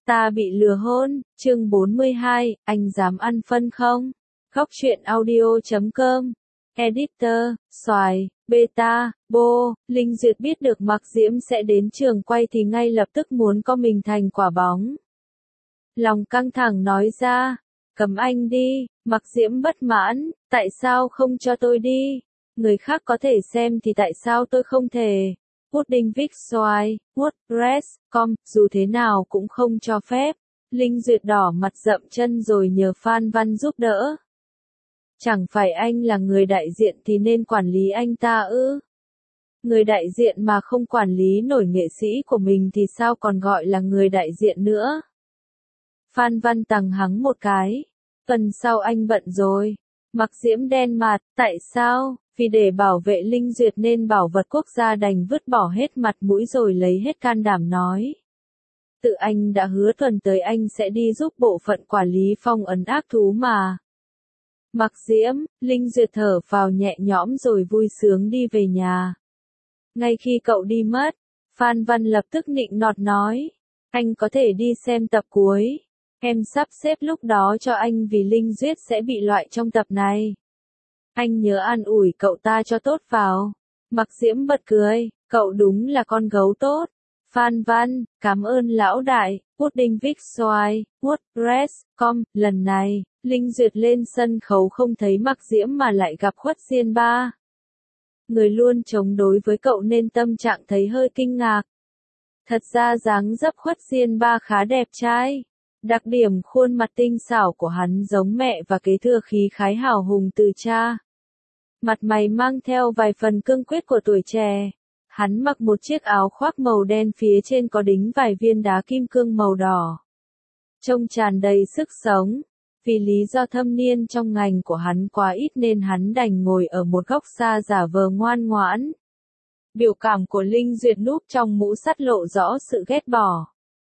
Ta bị lừa hôn, chương 42, anh dám ăn phân không? Góc truyện audio.com. Editor, Xoài, Beta, Bo, Linh Duyệt biết được Mạc Diễm sẽ đến trường quay thì ngay lập tức muốn co mình thành quả bóng. Lòng căng thẳng nói ra, cầm anh đi, Mạc Diễm bất mãn, tại sao không cho tôi đi? Người khác có thể xem thì tại sao tôi không thể? Pudding Vic Xoài, WordPress.com, dù thế nào cũng không cho phép. Linh Duyệt đỏ mặt dậm chân rồi nhờ Phan Văn giúp đỡ. Chẳng phải anh là người đại diện thì nên quản lý anh ta ư? Người đại diện mà không quản lý nổi nghệ sĩ của mình thì sao còn gọi là người đại diện nữa? Phan Văn tằng hắng một cái. Tuần sau anh bận rồi. Mạc Diễm đen mặt, tại sao? Vì để bảo vệ Linh Duyệt nên bảo vật quốc gia đành vứt bỏ hết mặt mũi rồi lấy hết can đảm nói. Tự anh đã hứa tuần tới anh sẽ đi giúp bộ phận quản lý phong ấn ác thú mà. Mạc Diễm, Linh Duyệt thở phào nhẹ nhõm rồi vui sướng đi về nhà. Ngay khi cậu đi mất, Phan Văn lập tức nịnh nọt nói. Anh có thể đi xem tập cuối. Em sắp xếp lúc đó cho anh vì Linh Duyệt sẽ bị loại trong tập này. Anh nhớ an ủi cậu ta cho tốt vào. Mạc Diễm bật cười, cậu đúng là con gấu tốt. Phan Văn, cảm ơn lão đại. Pudding Vic Xoài, WordPress.com, lần này, Linh Duyệt lên sân khấu không thấy Mạc Diễm mà lại gặp Khuất Diên Ba. Người luôn chống đối với cậu nên tâm trạng thấy hơi kinh ngạc. Thật ra dáng dấp Khuất Diên Ba khá đẹp trai. Đặc điểm khuôn mặt tinh xảo của hắn giống mẹ và kế thừa khí khái hào hùng từ cha. Mặt mày mang theo vài phần cương quyết của tuổi trẻ. Hắn mặc một chiếc áo khoác màu đen phía trên có đính vài viên đá kim cương màu đỏ. Trông tràn đầy sức sống. Vì lý do thâm niên trong ngành của hắn quá ít nên hắn đành ngồi ở một góc xa giả vờ ngoan ngoãn. Biểu cảm của Linh Duyệt núp trong mũ sắt lộ rõ sự ghét bỏ.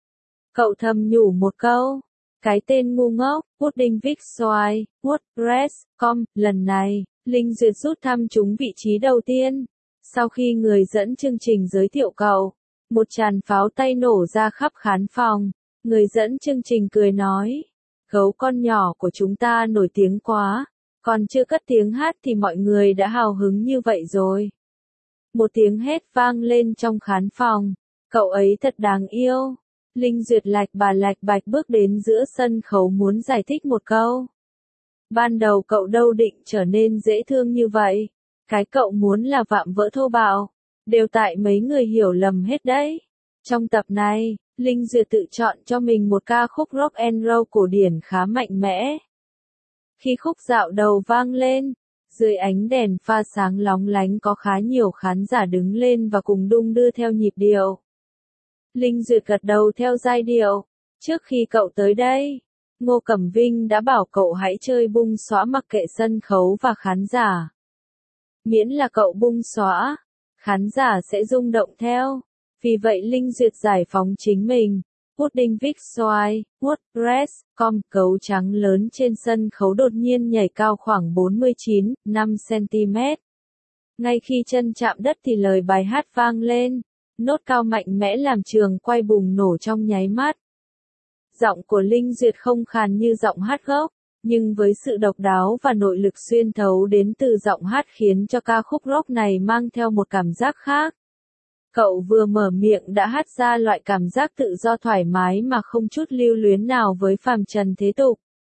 Cậu thầm nhủ một câu. Cái tên ngu ngốc, Pudding Vic Xoài, WordPress.com, lần này, Linh Duyệt rút thăm trúng vị trí đầu tiên. Sau khi người dẫn chương trình giới thiệu cậu, một tràng pháo tay nổ ra khắp khán phòng. Người dẫn chương trình cười nói. Gấu con nhỏ của chúng ta nổi tiếng quá. Còn chưa cất tiếng hát thì mọi người đã hào hứng như vậy rồi. Một tiếng hét vang lên trong khán phòng. Cậu ấy thật đáng yêu. Linh Duyệt lạch bạch bước đến giữa sân khấu muốn giải thích một câu. Ban đầu cậu đâu định trở nên dễ thương như vậy. Cái cậu muốn là vạm vỡ thô bạo. Đều tại mấy người hiểu lầm hết đấy. Trong tập này, Linh Duyệt tự chọn cho mình một ca khúc rock and roll cổ điển khá mạnh mẽ. Khi khúc dạo đầu vang lên, dưới ánh đèn pha sáng lóng lánh có khá nhiều khán giả đứng lên và cùng đung đưa theo nhịp điệu. Linh Duyệt gật đầu theo giai điệu. Trước khi cậu tới đây, Ngô Cẩm Vinh đã bảo cậu hãy chơi bung xõa mặc kệ sân khấu và khán giả. Miễn là cậu bung xõa, khán giả sẽ rung động theo. Vì vậy Linh Duyệt giải phóng chính mình. Pudding Vic Xoài, WordPress.com, gấu trắng lớn trên sân khấu đột nhiên nhảy cao khoảng 49,5 cm. Ngay khi chân chạm đất thì lời bài hát vang lên. Nốt cao mạnh mẽ làm trường quay bùng nổ trong nháy mắt. Giọng của Linh Duyệt không khàn như giọng hát gốc, nhưng với sự độc đáo và nội lực xuyên thấu đến từ giọng hát khiến cho ca khúc rock này mang theo một cảm giác khác. Cậu vừa mở miệng đã hát ra loại cảm giác tự do thoải mái mà không chút lưu luyến nào với phàm trần thế tục.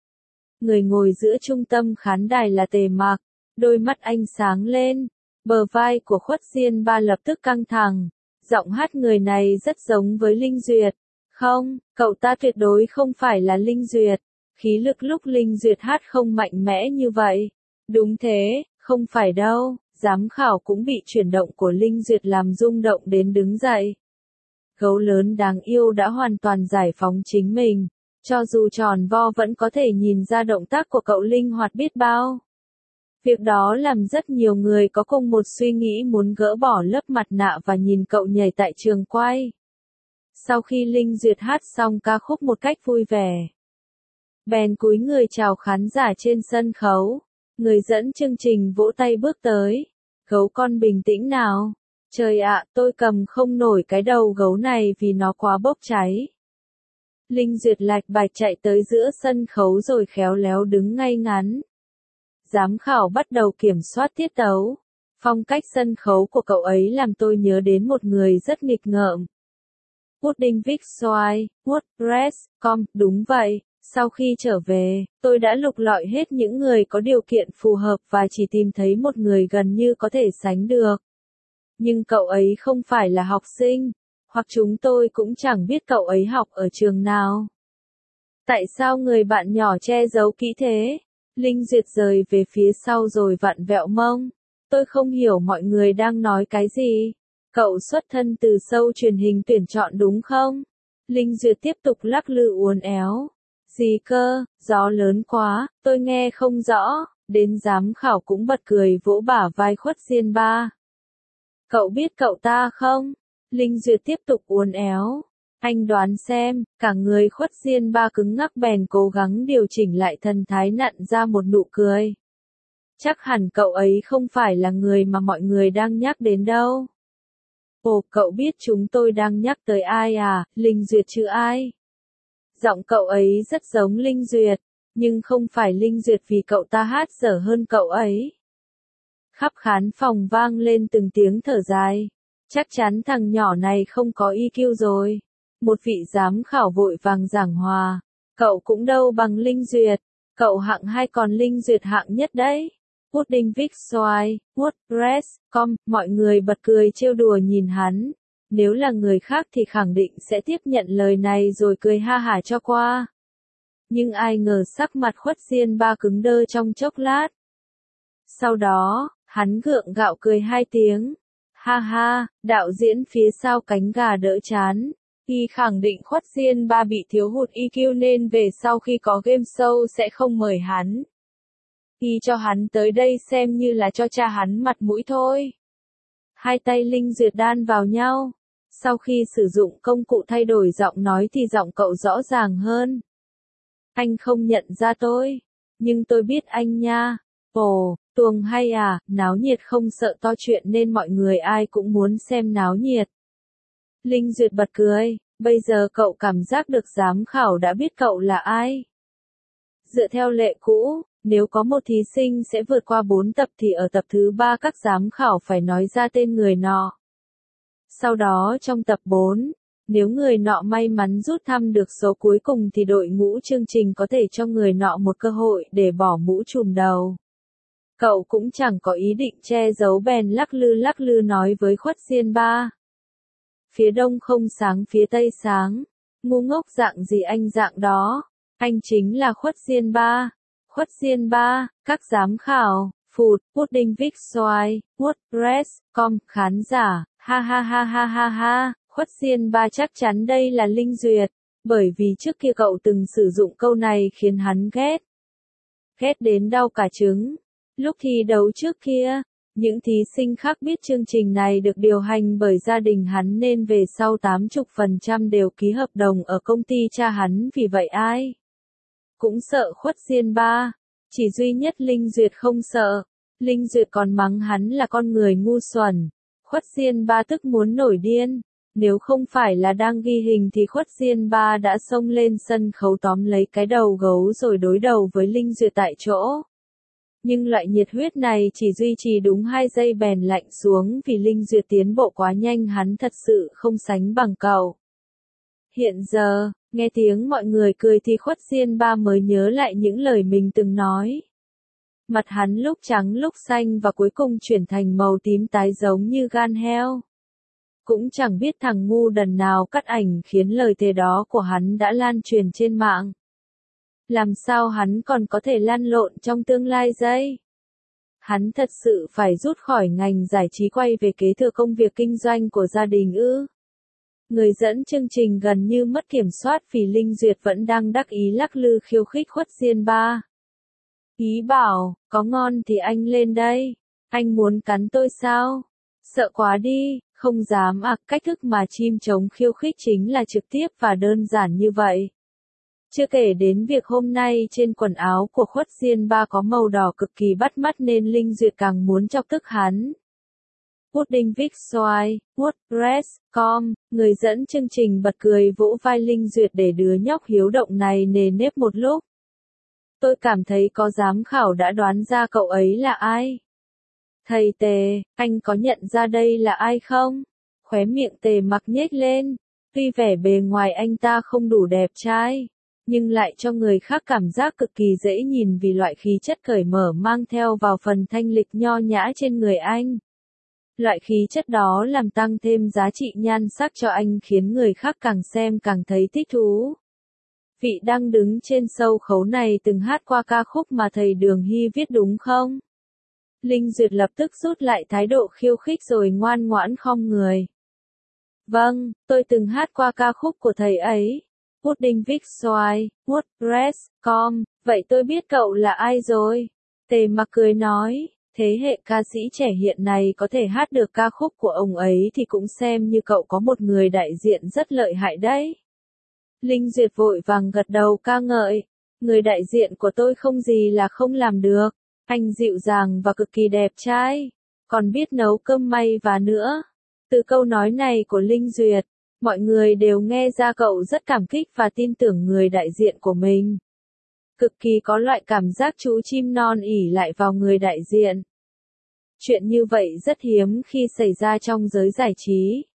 Người ngồi giữa trung tâm khán đài là Tề Mạc, đôi mắt anh sáng lên, bờ vai của Khuất Diên Ba lập tức căng thẳng. Giọng hát người này rất giống với Linh Duyệt. Không, cậu ta tuyệt đối không phải là Linh Duyệt. Khí lực lúc Linh Duyệt hát không mạnh mẽ như vậy. Đúng thế, không phải đâu. Giám khảo cũng bị chuyển động của Linh Duyệt làm rung động đến đứng dậy. Gấu lớn đáng yêu đã hoàn toàn giải phóng chính mình. Cho dù tròn vo vẫn có thể nhìn ra động tác của cậu linh hoạt biết bao. Việc đó làm rất nhiều người có cùng một suy nghĩ muốn gỡ bỏ lớp mặt nạ và nhìn cậu nhảy tại trường quay. Sau khi Linh Duyệt hát xong ca khúc một cách vui vẻ, bèn cúi người chào khán giả trên sân khấu. Người dẫn chương trình vỗ tay bước tới. Gấu con bình tĩnh nào. Trời ạ, tôi cầm không nổi cái đầu gấu này vì nó quá bốc cháy. Linh Duyệt lạch bạch chạy tới giữa sân khấu rồi khéo léo đứng ngay ngắn. Giám khảo bắt đầu kiểm soát tiết tấu. Phong cách sân khấu của cậu ấy làm tôi nhớ đến một người rất nghịch ngợm. Pudding Vic Xoài, WordPress.com, đúng vậy. Sau khi trở về, tôi đã lục lọi hết những người có điều kiện phù hợp và chỉ tìm thấy một người gần như có thể sánh được. Nhưng cậu ấy không phải là học sinh, hoặc chúng tôi cũng chẳng biết cậu ấy học ở trường nào. Tại sao người bạn nhỏ che giấu kỹ thế? Linh Duyệt rời về phía sau rồi vặn vẹo mông. Tôi không hiểu mọi người đang nói cái gì. Cậu xuất thân từ show truyền hình tuyển chọn đúng không? Linh Duyệt tiếp tục lắc lư uốn éo. Gì cơ, gió lớn quá, tôi nghe không rõ. Đến giám khảo cũng bật cười vỗ bả vai Khuất Diên Ba. Cậu biết cậu ta không? Linh Duyệt tiếp tục uốn éo. Anh đoán xem, cả người Khuất Diên Ba cứng ngắc bèn cố gắng điều chỉnh lại thần thái nặn ra một nụ cười. Chắc hẳn cậu ấy không phải là người mà mọi người đang nhắc đến đâu. Ồ, cậu biết chúng tôi đang nhắc tới ai à, Linh Duyệt chứ ai? Giọng cậu ấy rất giống Linh Duyệt, nhưng không phải Linh Duyệt vì cậu ta hát dở hơn cậu ấy. Khắp khán phòng vang lên từng tiếng thở dài. Chắc chắn thằng nhỏ này không có EQ rồi. Một vị giám khảo vội vàng giảng hòa. Cậu cũng đâu bằng Linh Duyệt. Cậu hạng 2 còn Linh Duyệt hạng nhất đấy. Pudding Vic Xoài, WordPress.com, mọi người bật cười trêu đùa nhìn hắn. Nếu là người khác thì khẳng định sẽ tiếp nhận lời này rồi cười ha hả cho qua. Nhưng ai ngờ sắc mặt Khuất Diên Ba cứng đơ trong chốc lát. Sau đó, hắn gượng gạo cười 2 tiếng. Ha ha, đạo diễn phía sau cánh gà đỡ chán. Y khẳng định Khuất Diên Ba bị thiếu hụt EQ nên về sau khi có game show sẽ không mời hắn. Y cho hắn tới đây xem như là cho cha hắn mặt mũi thôi. Hai tay Linh Duyệt đan vào nhau. Sau khi sử dụng công cụ thay đổi giọng nói thì giọng cậu rõ ràng hơn. Anh không nhận ra tôi, nhưng tôi biết anh nha. Ồ, tuồng hay à, náo nhiệt không sợ to chuyện nên mọi người ai cũng muốn xem náo nhiệt. Linh Duyệt bật cười, bây giờ cậu cảm giác được giám khảo đã biết cậu là ai. Dựa theo lệ cũ, nếu có một thí sinh sẽ vượt qua 4 tập thì ở tập thứ 3 các giám khảo phải nói ra tên người nọ. Sau đó trong tập 4, nếu người nọ may mắn rút thăm được số cuối cùng thì đội ngũ chương trình có thể cho người nọ một cơ hội để bỏ mũ trùm đầu. Cậu cũng chẳng có ý định che giấu bèn lắc lư nói với Khuất Diên Ba. Phía đông không sáng phía tây sáng. Ngu ngốc dạng gì anh dạng đó. Anh chính là Khuất Diên Ba. Khuất Diên Ba, các giám khảo, Food, Pudding Vic Xoài, WordPress.com, khán giả, ha ha ha ha ha ha, Khuất Diên Ba chắc chắn đây là Linh Duyệt, bởi vì trước kia cậu từng sử dụng câu này khiến hắn ghét. Ghét đến đau cả trứng. Lúc thi đấu trước kia, những thí sinh khác biết chương trình này được điều hành bởi gia đình hắn nên về sau 80% đều ký hợp đồng ở công ty cha hắn vì vậy ai cũng sợ Khuất Diên Ba. Chỉ duy nhất Linh Duyệt không sợ. Linh Duyệt còn mắng hắn là con người ngu xuẩn. Khuất Diên Ba tức muốn nổi điên. Nếu không phải là đang ghi hình thì Khuất Diên Ba đã xông lên sân khấu tóm lấy cái đầu gấu rồi đối đầu với Linh Duyệt tại chỗ. Nhưng loại nhiệt huyết này chỉ duy trì đúng 2 giây bèn lạnh xuống vì Linh Duyệt tiến bộ quá nhanh hắn thật sự không sánh bằng cậu. Hiện giờ, nghe tiếng mọi người cười thì Khuất Diên Ba mới nhớ lại những lời mình từng nói. Mặt hắn lúc trắng lúc xanh và cuối cùng chuyển thành màu tím tái giống như gan heo. Cũng chẳng biết thằng ngu đần nào cắt ảnh khiến lời thề đó của hắn đã lan truyền trên mạng. Làm sao hắn còn có thể lăn lộn trong tương lai đây? Hắn thật sự phải rút khỏi ngành giải trí quay về kế thừa công việc kinh doanh của gia đình ư? Người dẫn chương trình gần như mất kiểm soát vì Linh Duyệt vẫn đang đắc ý lắc lư khiêu khích Khuất Diên Ba. Ý bảo, có ngon thì anh lên đây. Anh muốn cắn tôi sao? Sợ quá đi, không dám à, cách thức mà chim trống khiêu khích chính là trực tiếp và đơn giản như vậy. Chưa kể đến việc hôm nay trên quần áo của Khuất Diên Ba có màu đỏ cực kỳ bắt mắt nên Linh Duyệt càng muốn chọc tức hắn. Pudding Vic Xoài, WordPress.com, người dẫn chương trình bật cười vỗ vai Linh Duyệt để đứa nhóc hiếu động này nề nếp một lúc. Tôi cảm thấy có giám khảo đã đoán ra cậu ấy là ai. Thầy Tề, anh có nhận ra đây là ai không? Khóe miệng Tề Mặc nhếch lên. Tuy vẻ bề ngoài anh ta không đủ đẹp trai, nhưng lại cho người khác cảm giác cực kỳ dễ nhìn vì loại khí chất cởi mở mang theo vào phần thanh lịch nho nhã trên người anh. Loại khí chất đó làm tăng thêm giá trị nhan sắc cho anh khiến người khác càng xem càng thấy thích thú. Vị đang đứng trên sâu khấu này từng hát qua ca khúc mà thầy Đường Hy viết đúng không? Linh Duyệt lập tức rút lại thái độ khiêu khích rồi ngoan ngoãn khom người. Vâng, tôi từng hát qua ca khúc của thầy ấy. Pudding Vic Xoài, WordPress.com, vậy tôi biết cậu là ai rồi. Tề Mặc cười nói, thế hệ ca sĩ trẻ hiện nay có thể hát được ca khúc của ông ấy thì cũng xem như cậu có một người đại diện rất lợi hại đấy. Linh Duyệt vội vàng gật đầu ca ngợi, người đại diện của tôi không gì là không làm được, anh dịu dàng và cực kỳ đẹp trai, còn biết nấu cơm may và nữa. Từ câu nói này của Linh Duyệt, mọi người đều nghe ra cậu rất cảm kích và tin tưởng người đại diện của mình. Cực kỳ có loại cảm giác chú chim non ỉ lại vào người đại diện. Chuyện như vậy rất hiếm khi xảy ra trong giới giải trí.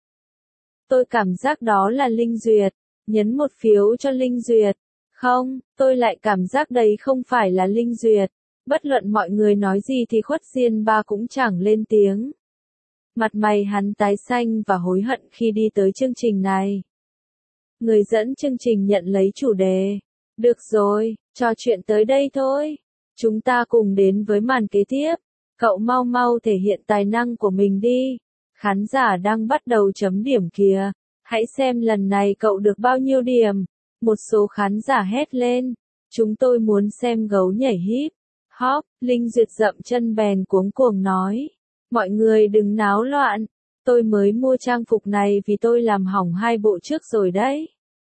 Tôi cảm giác đó là Linh Duyệt, nhấn một phiếu cho Linh Duyệt. Không, tôi lại cảm giác đấy không phải là Linh Duyệt. Bất luận mọi người nói gì thì Khuất Diên Ba cũng chẳng lên tiếng. Mặt mày hắn tái xanh và hối hận khi đi tới chương trình này. Người dẫn chương trình nhận lấy chủ đề. Được rồi, trò chuyện tới đây thôi. Chúng ta cùng đến với màn kế tiếp. Cậu mau mau thể hiện tài năng của mình đi. Khán giả đang bắt đầu chấm điểm kìa. Hãy xem lần này cậu được bao nhiêu điểm. Một số khán giả hét lên. Chúng tôi muốn xem gấu nhảy hip hop. Linh Duyệt dậm chân bèn cuống cuồng nói. Mọi người đừng náo loạn. Tôi mới mua trang phục này vì tôi làm hỏng 2 bộ trước rồi đấy.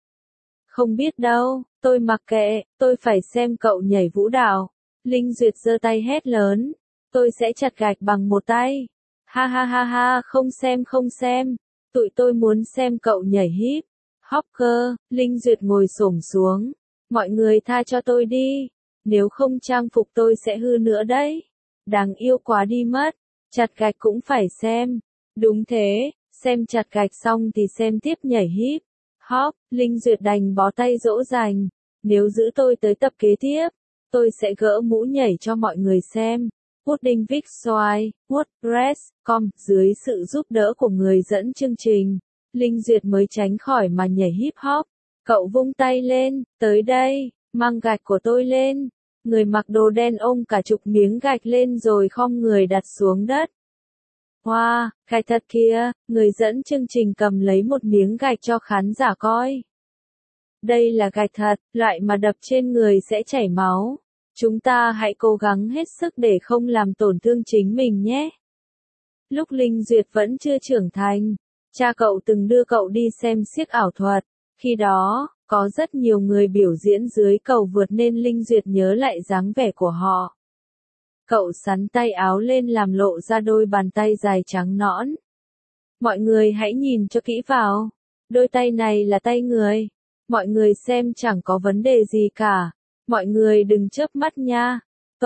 Không biết đâu, tôi mặc kệ, tôi phải xem cậu nhảy vũ đạo. Linh Duyệt giơ tay hét lớn. Tôi sẽ chặt gạch bằng một tay. Ha ha ha ha, không xem. Tụi tôi muốn xem cậu nhảy hip hop cơ. Linh Duyệt ngồi xổm xuống. Mọi người tha cho tôi đi. Nếu không trang phục tôi sẽ hư nữa đấy. Đáng yêu quá đi mất. Chặt gạch cũng phải xem. Đúng thế, xem chặt gạch xong thì xem tiếp nhảy hip hop. Linh Duyệt đành bó tay dỗ dành. Nếu giữ tôi tới tập kế tiếp, tôi sẽ gỡ mũ nhảy cho mọi người xem. Pudding Vic Xoài, WordPress.com, dưới sự giúp đỡ của người dẫn chương trình, Linh Duyệt mới tránh khỏi màn nhảy hip hop. Cậu vung tay lên, tới đây, mang gạch của tôi lên. Người mặc đồ đen ôm cả chục miếng gạch lên rồi khom người đặt xuống đất. Wow, gạch thật kìa, người dẫn chương trình cầm lấy một miếng gạch cho khán giả coi. Đây là gạch thật, loại mà đập trên người sẽ chảy máu. Chúng ta hãy cố gắng hết sức để không làm tổn thương chính mình nhé. Lúc Linh Duyệt vẫn chưa trưởng thành, cha cậu từng đưa cậu đi xem xiếc ảo thuật. Khi đó, có rất nhiều người biểu diễn dưới cầu vượt nên Linh Duyệt nhớ lại dáng vẻ của họ. Cậu xắn tay áo lên làm lộ ra đôi bàn tay dài trắng nõn. Mọi người hãy nhìn cho kỹ vào. Đôi tay này là tay người. Mọi người xem chẳng có vấn đề gì cả. Mọi người đừng chớp mắt nha.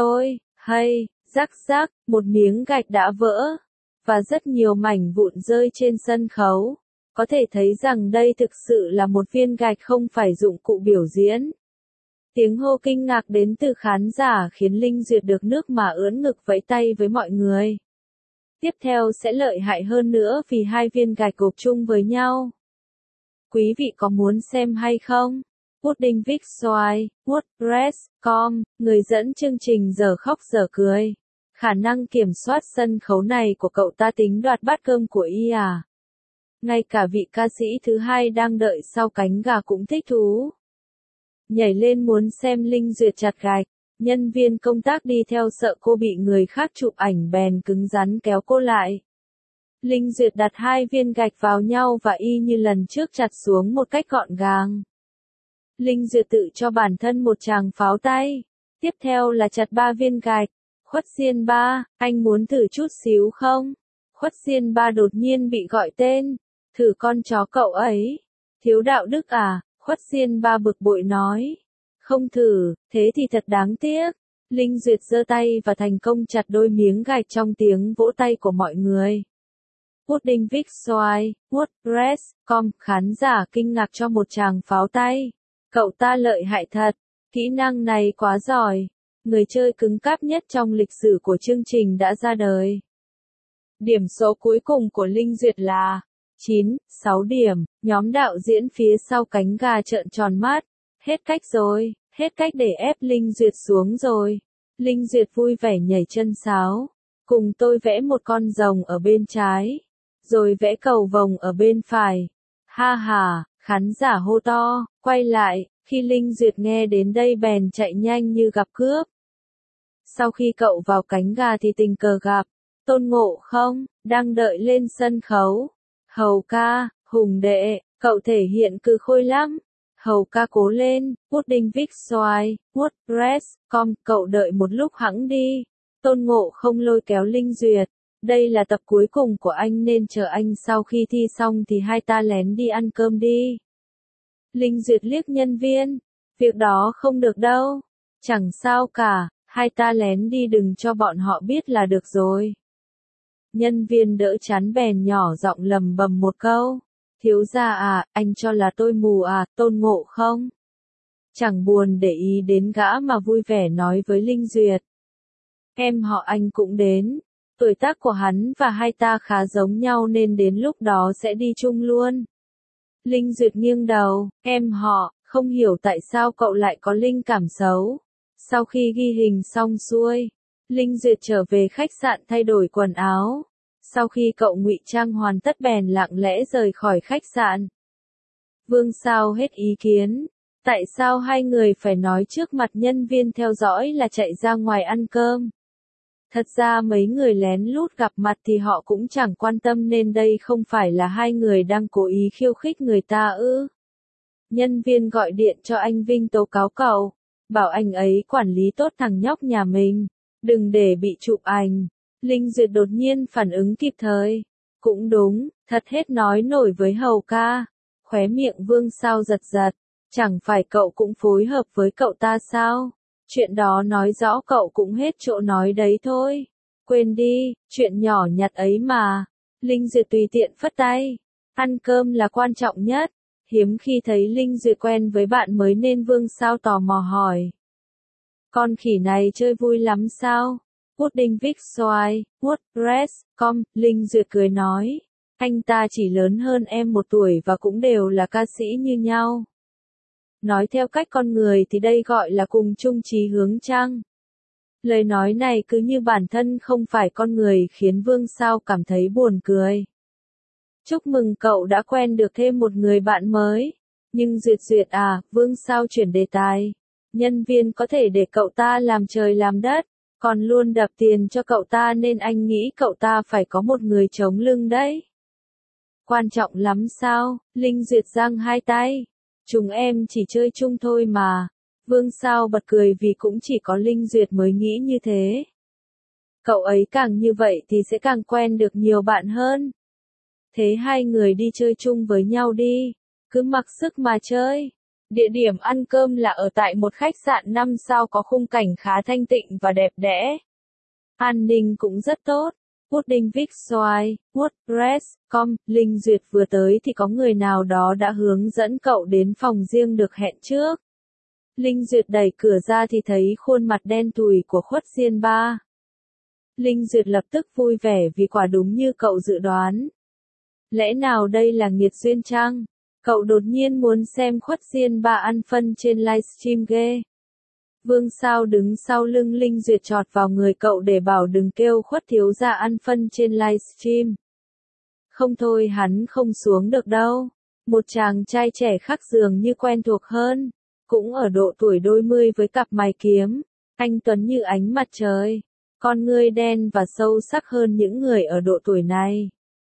Rắc rắc, một miếng gạch đã vỡ. Và rất nhiều mảnh vụn rơi trên sân khấu. Có thể thấy rằng đây thực sự là một viên gạch không phải dụng cụ biểu diễn. Tiếng hô kinh ngạc đến từ khán giả khiến Linh Duyệt được nước mà ưỡn ngực vẫy tay với mọi người. Tiếp theo sẽ lợi hại hơn nữa vì 2 viên gạch gộp chung với nhau. Quý vị có muốn xem hay không? Pudding Vic Xoài, WordPress.com, người dẫn chương trình giờ khóc giờ cười. Khả năng kiểm soát sân khấu này của cậu ta tính đoạt bát cơm của y à? Ngay cả vị ca sĩ thứ hai đang đợi sau cánh gà cũng thích thú. Nhảy lên muốn xem Linh Duyệt chặt gạch. Nhân viên công tác đi theo sợ cô bị người khác chụp ảnh bèn cứng rắn kéo cô lại. Linh Duyệt đặt 2 viên gạch vào nhau và y như lần trước chặt xuống một cách gọn gàng. Linh Duyệt tự cho bản thân một tràng pháo tay. Tiếp theo là chặt 3 viên gạch. Khuất Diên Ba, anh muốn thử chút xíu không? Khuất Diên Ba đột nhiên bị gọi tên. Thử con chó cậu ấy. Thiếu đạo đức à, Khuất Diên Ba bực bội nói. Không thử, thế thì thật đáng tiếc. Linh Duyệt giơ tay và thành công chặt đôi miếng gạch trong tiếng vỗ tay của mọi người. Pudding Vic Xoài, WordPress.com, khán giả kinh ngạc cho một tràng pháo tay. Cậu ta lợi hại thật, kỹ năng này quá giỏi. Người chơi cứng cáp nhất trong lịch sử của chương trình đã ra đời. Điểm số cuối cùng của Linh Duyệt là 9,6 điểm, nhóm đạo diễn phía sau cánh gà trợn tròn mắt. Hết cách rồi, hết cách để ép Linh Duyệt xuống rồi. Linh Duyệt vui vẻ nhảy chân sáo. Cùng tôi vẽ một con rồng ở bên trái. Rồi vẽ cầu vồng ở bên phải. Ha ha, khán giả hô to, quay lại, khi Linh Duyệt nghe đến đây bèn chạy nhanh như gặp cướp. Sau khi cậu vào cánh gà thì tình cờ gặp Tôn Ngộ Không, đang đợi lên sân khấu. Hầu ca, Hùng đệ, cậu thể hiện cừ khôi lắm. Hầu ca cố lên, Pudding Vic Xoài, WordPress.com, cậu đợi một lúc hẵng đi. Tôn Ngộ Không lôi kéo Linh Duyệt. Đây là tập cuối cùng của anh nên chờ anh sau khi thi xong thì hai ta lén đi ăn cơm đi. Linh Duyệt liếc nhân viên. Việc đó không được đâu. Chẳng sao cả, hai ta lén đi đừng cho bọn họ biết là được rồi. Nhân viên đỡ chán bèn nhỏ giọng lầm bầm một câu. Thiếu gia à, anh cho là tôi mù à, Tôn Ngộ Không? Chẳng buồn để ý đến gã mà vui vẻ nói với Linh Duyệt. Em họ anh cũng đến. Tuổi tác của hắn và hai ta khá giống nhau nên đến lúc đó sẽ đi chung luôn. Linh Duyệt nghiêng đầu, em họ, không hiểu tại sao cậu lại có linh cảm xấu. Sau khi ghi hình xong xuôi, Linh Duyệt trở về khách sạn thay đổi quần áo. Sau khi cậu ngụy trang hoàn tất bèn lặng lẽ rời khỏi khách sạn. Vương Sao hết ý kiến. Tại sao hai người phải nói trước mặt nhân viên theo dõi là chạy ra ngoài ăn cơm? Thật ra mấy người lén lút gặp mặt thì họ cũng chẳng quan tâm nên đây không phải là hai người đang cố ý khiêu khích người ta ư. Nhân viên gọi điện cho anh Vinh tố cáo cậu, bảo anh ấy quản lý tốt thằng nhóc nhà mình, đừng để bị chụp ảnh. Linh Duyệt đột nhiên phản ứng kịp thời. Cũng đúng, thật hết nói nổi với Hầu ca. Khóe miệng Vương Sao giật giật. Chẳng phải cậu cũng phối hợp với cậu ta sao? Chuyện đó nói rõ cậu cũng hết chỗ nói đấy thôi. Quên đi, chuyện nhỏ nhặt ấy mà. Linh Duyệt tùy tiện phất tay. Ăn cơm là quan trọng nhất. Hiếm khi thấy Linh Duyệt quen với bạn mới nên Vương Sao tò mò hỏi. Con khỉ này chơi vui lắm sao? Pudding Vic Xoài, WordPress.com, Linh Duyệt cười nói. Anh ta chỉ lớn hơn em 1 tuổi và cũng đều là ca sĩ như nhau. Nói theo cách con người thì đây gọi là cùng chung chí hướng chăng? Lời nói này cứ như bản thân không phải con người khiến Vương Sao cảm thấy buồn cười. Chúc mừng cậu đã quen được thêm một người bạn mới. Nhưng Duyệt à, Vương Sao chuyển đề tài. Nhân viên có thể để cậu ta làm trời làm đất, còn luôn đập tiền cho cậu ta nên anh nghĩ cậu ta phải có một người chống lưng đấy. Quan trọng lắm sao? Linh Duyệt giang hai tay. Chúng em chỉ chơi chung thôi mà. Vương Sao bật cười vì cũng chỉ có Linh Duyệt mới nghĩ như thế. Cậu ấy càng như vậy thì sẽ càng quen được nhiều bạn hơn. Thế hai người đi chơi chung với nhau đi. Cứ mặc sức mà chơi. Địa điểm ăn cơm là ở tại một khách sạn 5 sao có khung cảnh khá thanh tịnh và đẹp đẽ. An ninh cũng rất tốt. Pudding Vic Xoài, WordPress.com, Linh Duyệt vừa tới thì có người nào đó đã hướng dẫn cậu đến phòng riêng được hẹn trước. Linh Duyệt đẩy cửa ra thì thấy khuôn mặt đen thui của Khuất Diên Ba. Linh Duyệt lập tức vui vẻ vì quả đúng như cậu dự đoán. Lẽ nào đây là nghiệt duyên chăng? Cậu đột nhiên muốn xem Khuất Diên Ba ăn phân trên livestream ghê. Vương Sao đứng sau lưng Linh Duyệt chọt vào người cậu để bảo đừng kêu Khuất thiếu gia ăn phân trên livestream. Không thôi hắn không xuống được đâu. Một chàng trai trẻ khác dường như quen thuộc hơn. Cũng ở độ tuổi đôi mươi với cặp mày kiếm. Anh tuấn như ánh mặt trời. Con ngươi đen và sâu sắc hơn những người ở độ tuổi này.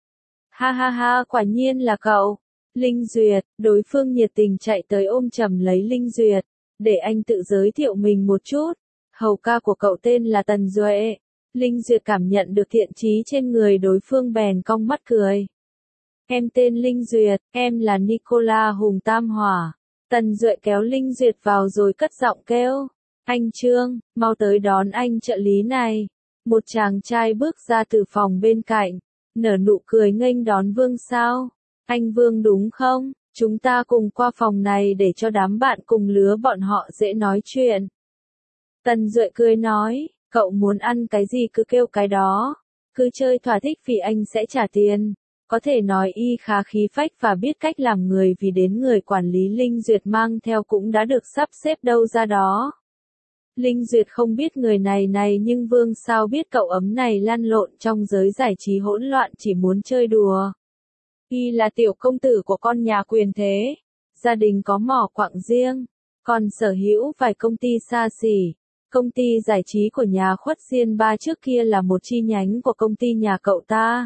Ha ha ha, quả nhiên là cậu. Linh Duyệt, đối phương nhiệt tình chạy tới ôm chầm lấy Linh Duyệt. Để anh tự giới thiệu mình một chút. Hầu ca của cậu tên là Tần Duệ. Linh Duyệt cảm nhận được thiện chí trên người đối phương bèn cong mắt cười. Em tên Linh Duyệt, em là Nicola Hùng Tam Hỏa. Tần Duệ kéo Linh Duyệt vào rồi cất giọng kêu. Anh Trương, mau tới đón anh trợ lý này. Một chàng trai bước ra từ phòng bên cạnh, nở nụ cười nghênh đón Vương sao. Anh Vương đúng không? Chúng ta cùng qua phòng này để cho đám bạn cùng lứa bọn họ dễ nói chuyện. Tần Duệ cười nói, cậu muốn ăn cái gì cứ kêu cái đó. Cứ chơi thỏa thích vì anh sẽ trả tiền. Có thể nói y khá khí phách và biết cách làm người vì đến người quản lý Linh Duyệt mang theo cũng đã được sắp xếp đâu ra đó. Linh Duyệt không biết người này nhưng Vương sao biết cậu ấm này lăn lộn trong giới giải trí hỗn loạn chỉ muốn chơi đùa. Y là tiểu công tử của con nhà quyền thế, gia đình có mỏ quặng riêng, còn sở hữu vài công ty xa xỉ. Công ty giải trí của nhà Khuất Diên Ba trước kia là một chi nhánh của công ty nhà cậu ta.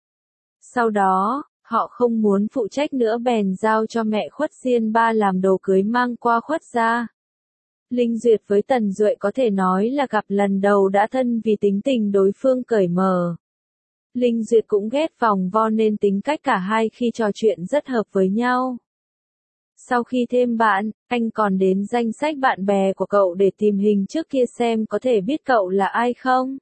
Sau đó, họ không muốn phụ trách nữa bèn giao cho mẹ Khuất Diên Ba làm đồ cưới mang qua Khuất gia. Linh Duyệt với Tần Duệ có thể nói là gặp lần đầu đã thân vì tính tình đối phương cởi mở. Linh Duyệt cũng ghét vòng vo nên tính cách cả hai khi trò chuyện rất hợp với nhau. Sau khi thêm bạn, anh còn đến danh sách bạn bè của cậu để tìm hình trước kia xem có thể biết cậu là ai không.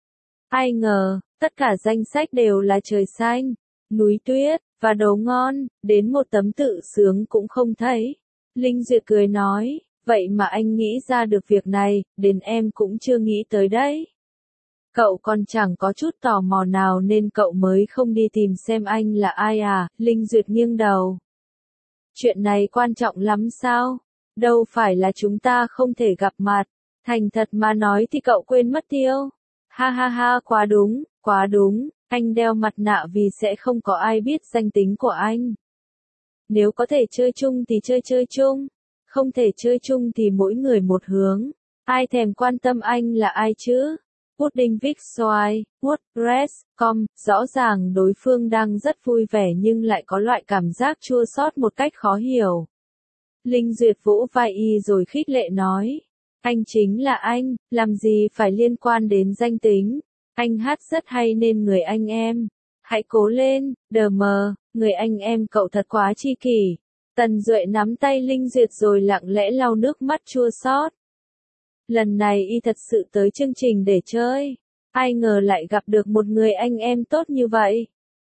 Ai ngờ, tất cả danh sách đều là trời xanh, núi tuyết, và đồ ngon, đến một tấm tự sướng cũng không thấy. Linh Duyệt cười nói, vậy mà anh nghĩ ra được việc này, đến em cũng chưa nghĩ tới đấy. Cậu còn chẳng có chút tò mò nào nên cậu mới không đi tìm xem anh là ai à, Linh Duyệt nghiêng đầu. Chuyện này quan trọng lắm sao? Đâu phải là chúng ta không thể gặp mặt. Thành thật mà nói thì cậu quên mất tiêu. Ha ha ha, quá đúng, anh đeo mặt nạ vì sẽ không có ai biết danh tính của anh. Nếu có thể chơi chung thì chơi chung, không thể chơi chung thì mỗi người một hướng. Ai thèm quan tâm anh là ai chứ? Pudding Vic Xoài, WordPress.com, rõ ràng đối phương đang rất vui vẻ nhưng lại có loại cảm giác chua xót một cách khó hiểu. Linh Duyệt vỗ vai y rồi khích lệ nói, anh chính là anh, làm gì phải liên quan đến danh tính, anh hát rất hay nên người anh em. Hãy cố lên, đờ mờ, người anh em cậu thật quá chi kỷ. Tần Duệ nắm tay Linh Duyệt rồi lặng lẽ lau nước mắt chua xót. Lần này y thật sự tới chương trình để chơi. Ai ngờ lại gặp được một người anh em tốt như vậy.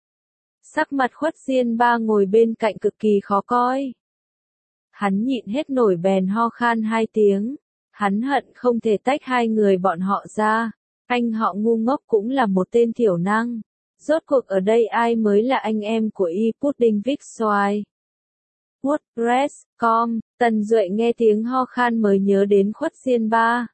Sắc mặt Khuất Diên Ba ngồi bên cạnh cực kỳ khó coi. Hắn nhịn hết nổi bèn ho khan 2 tiếng. Hắn hận không thể tách hai người bọn họ ra. Anh họ ngu ngốc cũng là một tên thiểu năng. Rốt cuộc ở đây ai mới là anh em của y Pudding Vic Xoài. WordPress.com, Tần Duệ nghe tiếng ho khan mới nhớ đến Khuất Diên Ba.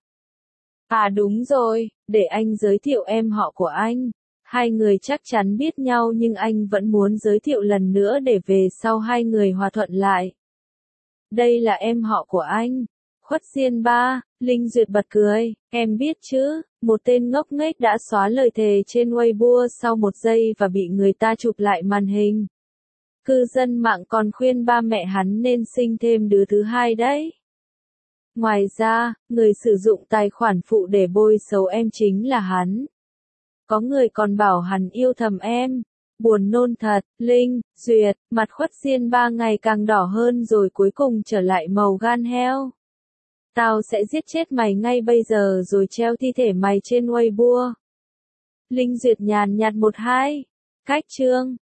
À đúng rồi, để anh giới thiệu em họ của anh. Hai người chắc chắn biết nhau nhưng anh vẫn muốn giới thiệu lần nữa để về sau hai người hòa thuận lại. Đây là em họ của anh. Khuất Diên Ba, Linh Duyệt bật cười, em biết chứ, một tên ngốc nghếch đã xóa lời thề trên Weibo sau 1 giây và bị người ta chụp lại màn hình. Cư dân mạng còn khuyên ba mẹ hắn nên sinh thêm đứa thứ hai đấy. Ngoài ra, người sử dụng tài khoản phụ để bôi xấu em chính là hắn. Có người còn bảo hắn yêu thầm em. Buồn nôn thật, Linh, Duyệt, mặt Khuất Diên Ba ngày càng đỏ hơn rồi cuối cùng trở lại màu gan heo. Tao sẽ giết chết mày ngay bây giờ rồi treo thi thể mày trên Weibo. Linh Duyệt nhàn nhạt 1-2. Cách chương.